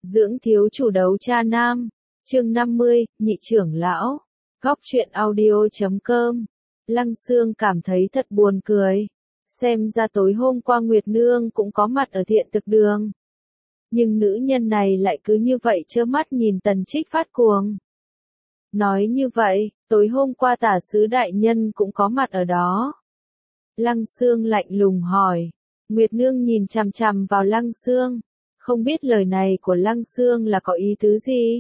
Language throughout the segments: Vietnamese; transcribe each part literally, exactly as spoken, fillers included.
Dưỡng thiếu chủ đấu cha nam. Chương năm mươi, nhị trưởng lão. Góc truyện audio chấm com. Lăng Xương cảm thấy thật buồn cười. Xem ra tối hôm qua Nguyệt Nương cũng có mặt ở thiện thực đường. Nhưng nữ nhân này lại cứ như vậy trơ mắt nhìn Tần Trích phát cuồng. Nói như vậy, tối hôm qua tả sứ đại nhân cũng có mặt ở đó. Lăng Xương lạnh lùng hỏi. Nguyệt Nương nhìn chằm chằm vào Lăng Xương. Không biết lời này của Lăng Xương là có ý tứ gì?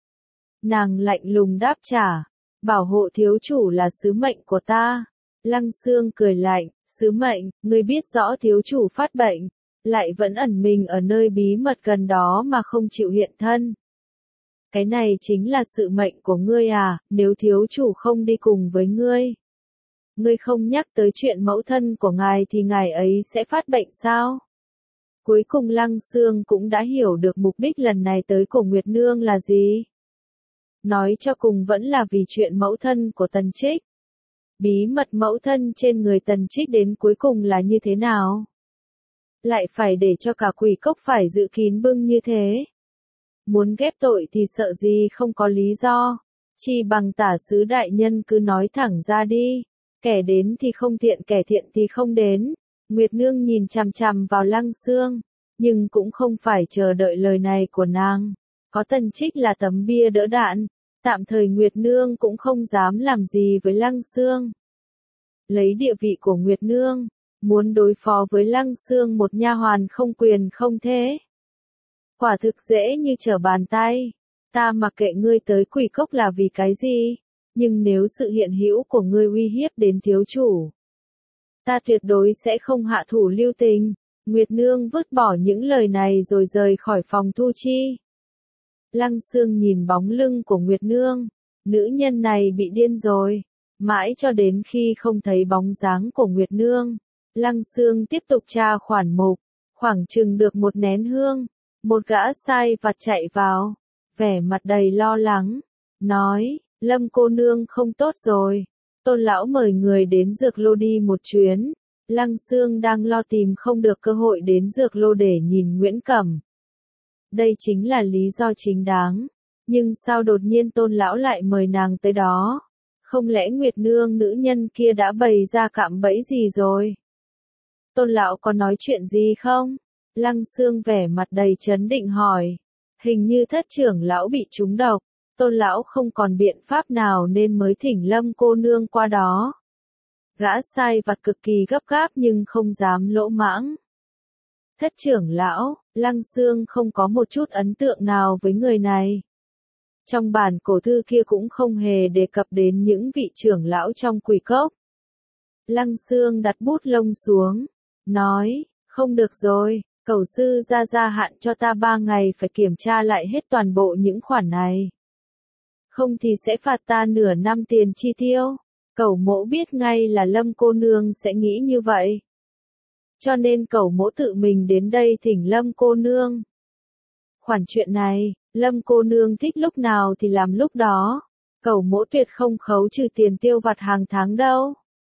Nàng lạnh lùng đáp trả. Bảo hộ thiếu chủ là sứ mệnh của ta. Lăng Xương cười lạnh. Sứ mệnh, ngươi biết rõ thiếu chủ phát bệnh. Lại vẫn ẩn mình ở nơi bí mật gần đó mà không chịu hiện thân. Cái này chính là sự mệnh của ngươi à, nếu thiếu chủ không đi cùng với ngươi. Ngươi không nhắc tới chuyện mẫu thân của ngài thì ngài ấy sẽ phát bệnh sao? Cuối cùng Lăng Xương cũng đã hiểu được mục đích lần này tới của Nguyệt Nương là gì. Nói cho cùng vẫn là vì chuyện mẫu thân của Tần Trích. Bí mật mẫu thân trên người Tần Trích đến cuối cùng là như thế nào? Lại phải để cho cả quỷ cốc phải dự kín bưng như thế. Muốn ghép tội thì sợ gì không có lý do. Chỉ bằng tả sứ đại nhân cứ nói thẳng ra đi. Kẻ đến thì không thiện, kẻ thiện thì không đến. Nguyệt Nương nhìn chằm chằm vào Lăng Xương, nhưng cũng không phải chờ đợi lời này của nàng. Có Tần Trích là tấm bia đỡ đạn, tạm thời Nguyệt Nương cũng không dám làm gì với Lăng Xương. Lấy địa vị của Nguyệt Nương, muốn đối phó với Lăng Xương một nha hoàn không quyền không thế. Quả thực dễ như trở bàn tay. Ta mặc kệ ngươi tới quỷ cốc là vì cái gì, nhưng nếu sự hiện hữu của ngươi uy hiếp đến thiếu chủ, ta tuyệt đối sẽ không hạ thủ lưu tình. Nguyệt Nương vứt bỏ những lời này rồi rời khỏi phòng thu chi. Lăng Xương nhìn bóng lưng của Nguyệt Nương. Nữ nhân này bị điên rồi. Mãi cho đến khi không thấy bóng dáng của Nguyệt Nương, Lăng Xương tiếp tục tra khoản mục. Khoảng chừng được một nén hương, một gã sai vặt chạy vào, vẻ mặt đầy lo lắng, nói, Lâm cô nương không tốt rồi. Tôn lão mời người đến dược lô đi một chuyến. Lăng Xương đang lo tìm không được cơ hội đến dược lô để nhìn Nguyễn Cẩm. Đây chính là lý do chính đáng. Nhưng sao đột nhiên Tôn lão lại mời nàng tới đó? Không lẽ Nguyệt Nương nữ nhân kia đã bày ra cạm bẫy gì rồi? Tôn lão có nói chuyện gì không? Lăng Xương vẻ mặt đầy chấn định hỏi. Hình như thất trưởng lão bị trúng độc. Tôn lão không còn biện pháp nào nên mới thỉnh Lâm cô nương qua đó. Gã sai vặt cực kỳ gấp gáp nhưng không dám lỗ mãng. Thất trưởng lão, Lăng Xương không có một chút ấn tượng nào với người này. Trong bản cổ thư kia cũng không hề đề cập đến những vị trưởng lão trong quỷ cốc. Lăng Xương đặt bút lông xuống, nói, không được rồi, cẩu sư ra gia hạn cho ta ba ngày phải kiểm tra lại hết toàn bộ những khoản này. Không thì sẽ phạt ta nửa năm tiền chi tiêu. Cẩu mỗ biết ngay là Lâm cô nương sẽ nghĩ như vậy. Cho nên cẩu mỗ tự mình đến đây thỉnh Lâm cô nương. Khoản chuyện này, Lâm cô nương thích lúc nào thì làm lúc đó. Cẩu mỗ tuyệt không khấu trừ tiền tiêu vặt hàng tháng đâu.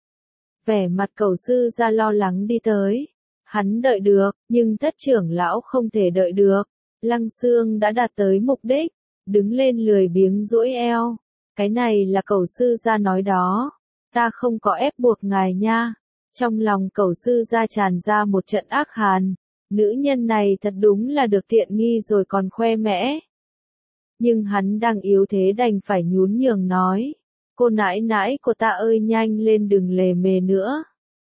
Vẻ mặt cẩu sư ra lo lắng đi tới. Hắn đợi được, nhưng thất trưởng lão không thể đợi được. Lăng Xương đã đạt tới mục đích. Đứng lên lười biếng duỗi eo. Cái này là cẩu sư gia nói đó. Ta không có ép buộc ngài nha. Trong lòng cẩu sư gia tràn ra một trận ác hàn. Nữ nhân này thật đúng là được tiện nghi rồi còn khoe mẽ. Nhưng hắn đang yếu thế đành phải nhún nhường nói. Cô nãi nãi của ta ơi, nhanh lên đừng lề mề nữa.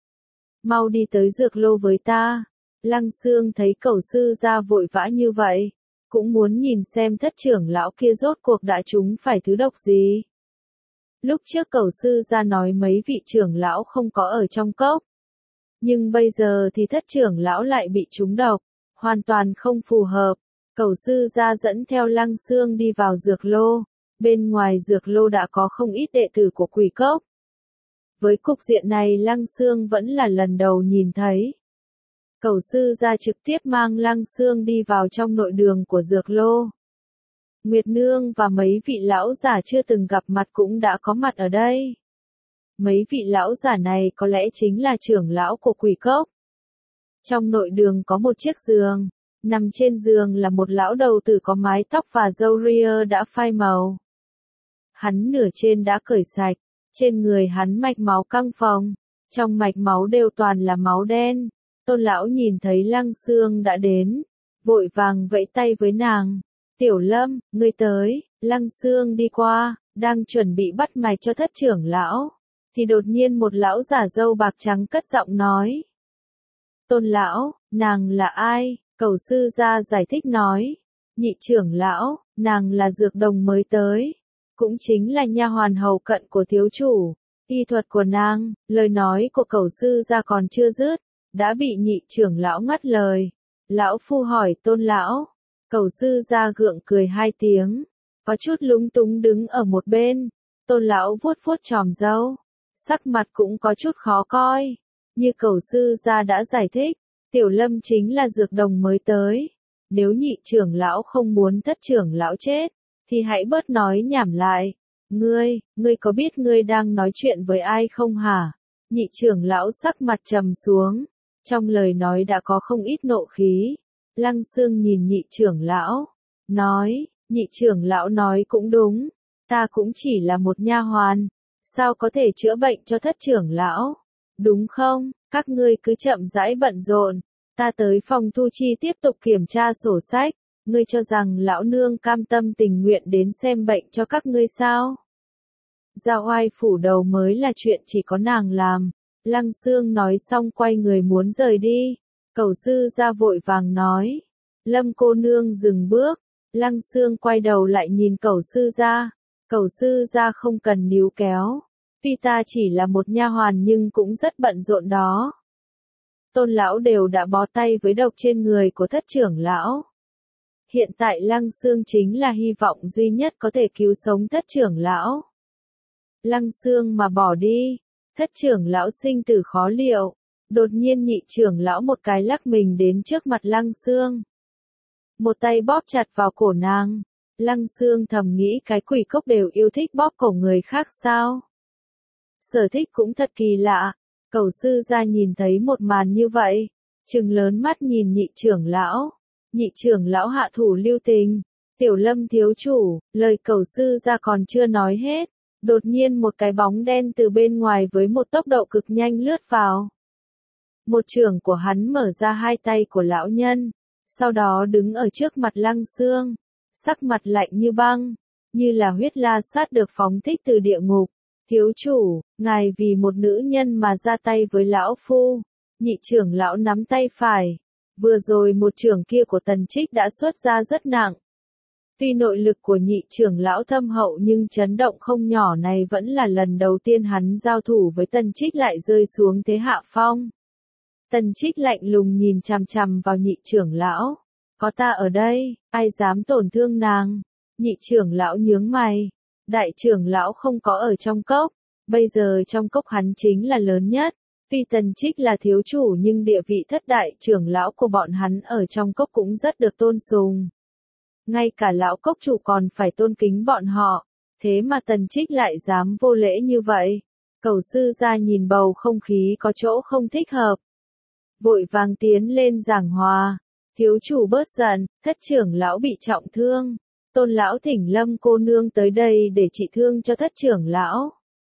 Mau đi tới dược lô với ta. Lăng Xương thấy cẩu sư gia vội vã như vậy. Cũng muốn nhìn xem thất trưởng lão kia rốt cuộc đã trúng phải thứ độc gì. Lúc trước cẩu sư gia nói mấy vị trưởng lão không có ở trong cốc. Nhưng bây giờ thì thất trưởng lão lại bị trúng độc. Hoàn toàn không phù hợp. Cẩu sư gia dẫn theo Lăng Xương đi vào dược lô. Bên ngoài dược lô đã có không ít đệ tử của quỷ cốc. Với cục diện này Lăng Xương vẫn là lần đầu nhìn thấy. Cẩu sư gia trực tiếp mang Lăng Xương đi vào trong nội đường của dược lô. Nguyệt Nương và mấy vị lão giả chưa từng gặp mặt cũng đã có mặt ở đây. Mấy vị lão giả này có lẽ chính là trưởng lão của quỷ cốc. Trong nội đường có một chiếc giường. Nằm trên giường là một lão đầu tử có mái tóc và râu ria đã phai màu. Hắn nửa trên đã cởi sạch, trên người hắn mạch máu căng phồng, trong mạch máu đều toàn là máu đen. Tôn lão nhìn thấy Lăng Xương đã đến, vội vàng vẫy tay với nàng. Tiểu Lâm, ngươi tới. Lăng Xương đi qua, đang chuẩn bị bắt mạch cho thất trưởng lão, thì đột nhiên một lão giả râu bạc trắng cất giọng nói. Tôn lão, nàng là ai? Cẩu sư gia giải thích nói. Nhị trưởng lão, nàng là dược đồng mới tới, cũng chính là nha hoàn hầu cận của thiếu chủ. Y thuật của nàng, lời nói của cẩu sư gia còn chưa dứt, đã bị nhị trưởng lão ngắt lời. Lão phu hỏi Tôn lão. Cẩu sư gia gượng cười hai tiếng, có chút lúng túng đứng ở một bên. Tôn lão vuốt vuốt chòm râu, sắc mặt cũng có chút khó coi. Như cẩu sư gia đã giải thích, Tiểu Lâm chính là dược đồng mới tới. Nếu nhị trưởng lão không muốn thất trưởng lão chết, thì hãy bớt nói nhảm lại. Ngươi, ngươi có biết ngươi đang nói chuyện với ai không hả? Nhị trưởng lão sắc mặt trầm xuống, trong lời nói đã có không ít nộ khí. Lăng Xương nhìn nhị trưởng lão, nói, nhị trưởng lão nói cũng đúng, ta cũng chỉ là một nha hoàn, sao có thể chữa bệnh cho thất trưởng lão, đúng không? Các ngươi cứ chậm rãi bận rộn, ta tới phòng thu chi tiếp tục kiểm tra sổ sách. Ngươi cho rằng lão nương cam tâm tình nguyện đến xem bệnh cho các ngươi sao? Gia oai phủ đầu mới là chuyện chỉ có nàng làm. Lăng Xương nói xong quay người muốn rời đi. Cẩu sư gia vội vàng nói. Lâm cô nương dừng bước. Lăng Xương quay đầu lại nhìn cẩu sư gia. Cẩu sư gia không cần níu kéo. Tuy ta chỉ là một nha hoàn nhưng cũng rất bận rộn đó. Tôn lão đều đã bó tay với độc trên người của thất trưởng lão. Hiện tại Lăng Xương chính là hy vọng duy nhất có thể cứu sống thất trưởng lão. Lăng Xương mà bỏ đi, thất trưởng lão sinh tử khó liệu. Đột nhiên nhị trưởng lão một cái lắc mình đến trước mặt Lăng Xương. Một tay bóp chặt vào cổ nàng. Lăng Xương thầm nghĩ cái quỷ cốc đều yêu thích bóp cổ người khác sao. Sở thích cũng thật kỳ lạ. Cẩu sư gia nhìn thấy một màn như vậy, trừng lớn mắt nhìn nhị trưởng lão. Nhị trưởng lão hạ thủ lưu tình. Tiểu Lâm thiếu chủ, lời cẩu sư gia còn chưa nói hết. Đột nhiên một cái bóng đen từ bên ngoài với một tốc độ cực nhanh lướt vào. Một trưởng của hắn mở ra hai tay của lão nhân, sau đó đứng ở trước mặt Lăng Xương, sắc mặt lạnh như băng, như là huyết la sát được phóng thích từ địa ngục. Thiếu chủ, ngài vì một nữ nhân mà ra tay với lão phu. Nhị trưởng lão nắm tay phải. Vừa rồi một trưởng kia của Tần Trích đã xuất ra rất nặng. Tuy nội lực của nhị trưởng lão thâm hậu nhưng chấn động không nhỏ này vẫn là lần đầu tiên hắn giao thủ với Tần Trích lại rơi xuống thế hạ phong. Tần Trích lạnh lùng nhìn chằm chằm vào nhị trưởng lão. Có ta ở đây, ai dám tổn thương nàng? Nhị trưởng lão nhướng mày. Đại trưởng lão không có ở trong cốc. Bây giờ trong cốc hắn chính là lớn nhất. Tuy Tần Trích là thiếu chủ nhưng địa vị thất đại trưởng lão của bọn hắn ở trong cốc cũng rất được tôn sùng. Ngay cả lão cốc chủ còn phải tôn kính bọn họ. Thế mà Tần Trích lại dám vô lễ như vậy. Cẩu sư gia nhìn bầu không khí có chỗ không thích hợp. Vội vàng tiến lên giảng hòa. Thiếu chủ bớt giận, thất trưởng lão bị trọng thương. Tôn lão thỉnh Lâm cô nương tới đây để trị thương cho thất trưởng lão.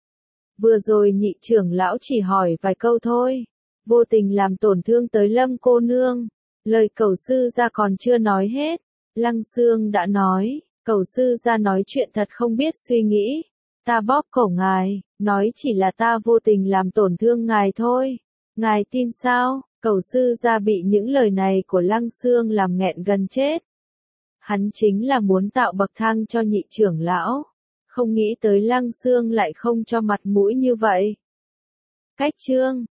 Vừa rồi nhị trưởng lão chỉ hỏi vài câu thôi, vô tình làm tổn thương tới Lâm cô nương. Lời cẩu sư gia còn chưa nói hết, Lăng Xương đã nói, cẩu sư gia nói chuyện thật không biết suy nghĩ. Ta bóp cổ ngài, nói chỉ là ta vô tình làm tổn thương ngài thôi. Ngài tin sao? Cẩu sư gia bị những lời này của Lăng Xương làm nghẹn gần chết. Hắn chính là muốn tạo bậc thang cho nhị trưởng lão. Không nghĩ tới Lăng Xương lại không cho mặt mũi như vậy. Cách chương